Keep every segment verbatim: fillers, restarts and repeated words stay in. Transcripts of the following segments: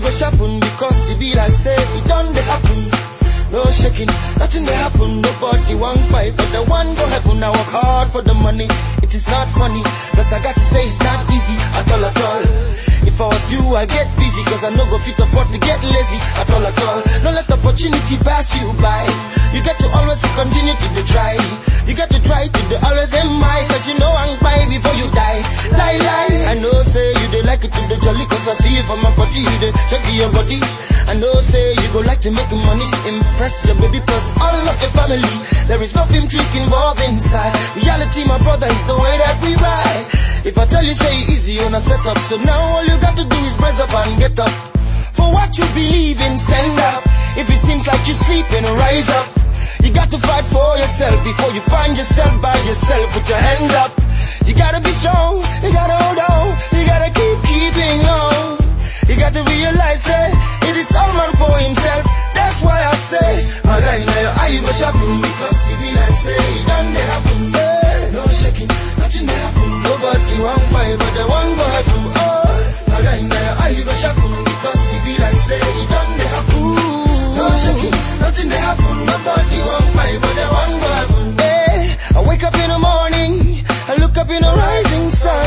go shopping because it be like say it done they happen. No shaking, nothing they happen. Nobody want fight, but the one go happen. I work hard for the money. It is not funny, plus I got to say it's not easy at all at all. If I was you, I get busy, cause I no go fit afford to get lazy at all at all. No let opportunity pass you by. You get to always continue to do try. You get to try to do always am I, cause you know I'm by before you die. Lie, lie. I know say you dey like it to the jolly, cause I see you from my body, you dey check your body. I know say you go like to make money to impress your baby plus all of your family. There is no film trick involved inside. Reality, my brother, is the way that we ride. If I tell you say easy on a setup, so now all you got to do is brace up and get up. For what you believe in, stand up. If it seems like you're sleeping, rise up. You got to fight for yourself before you find yourself by yourself with your hands up. You gotta be strong, you gotta hold on, you gotta keep keeping on. You got to realize eh, it is all man for himself. That's why I say, my guy, now your eye go shopping, because it be like say it done they happen. Hey, no shaking, nothing they happen. Nobody want fight, but the one go happen. Oh, my guy, now your eye go shopping, because it be like say it done they happen. No shaking, nothing they happen. Nobody want fight, but the one go happen. Hey, I wake up in the morning, I look up in the rising sun.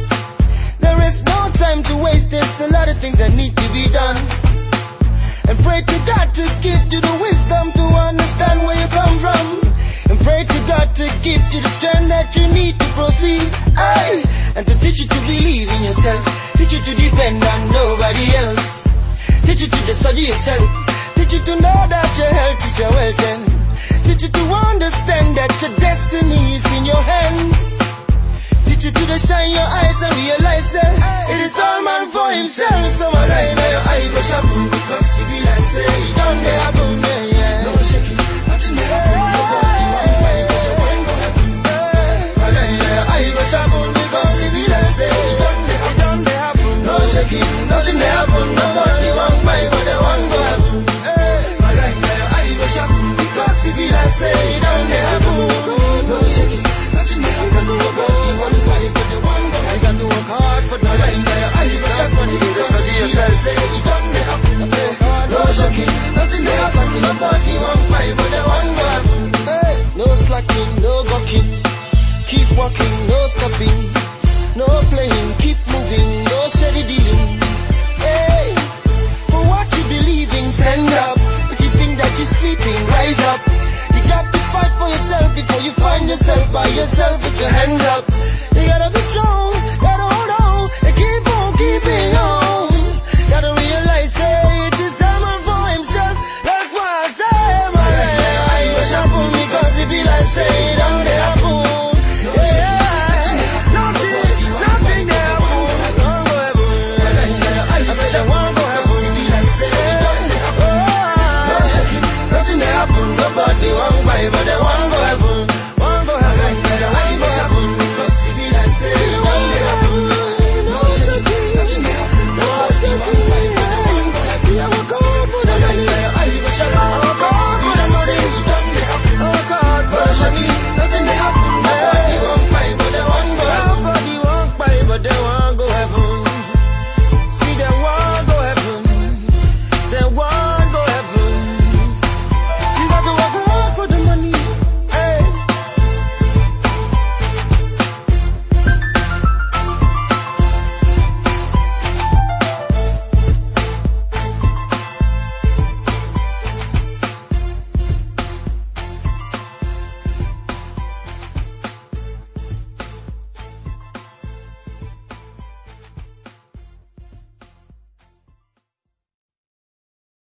There is no time to waste, there's a lot of things that need to be done. And pray to God to give you the wisdom to understand where you come from. And pray to God to give you the strength that you need to proceed. Aye. And to teach you to believe in yourself, teach you to depend on nobody else. Teach you to study yourself, teach you to know that your health is your wealth. And teach you to understand that your destiny is in your hands. Teach you to shine your eyes and realize that it is all man for himself. So my guy, now your eye go shopping, because it be like say it done they happen, yeah, yeah. No shaking, nothing they happen. Nobody want fight, but the one go happen. My guy, now your eye go shopping, because it be like say it done they happen, done they happen. No shaking, nothing they happen. Nobody want fight, but the one go happen. My guy, now your eye go shopping, because it be like say it done they happen. No shaking, nothing they happen. Nobody want fight, but the one go happen. You got to work hard for the right. Now your eye go shopping, because it be like say it done they happen. No shaking, nothing they happen. Nobody want fight, but the one go happen. Hey, no slacking, no gawking. Keep walking,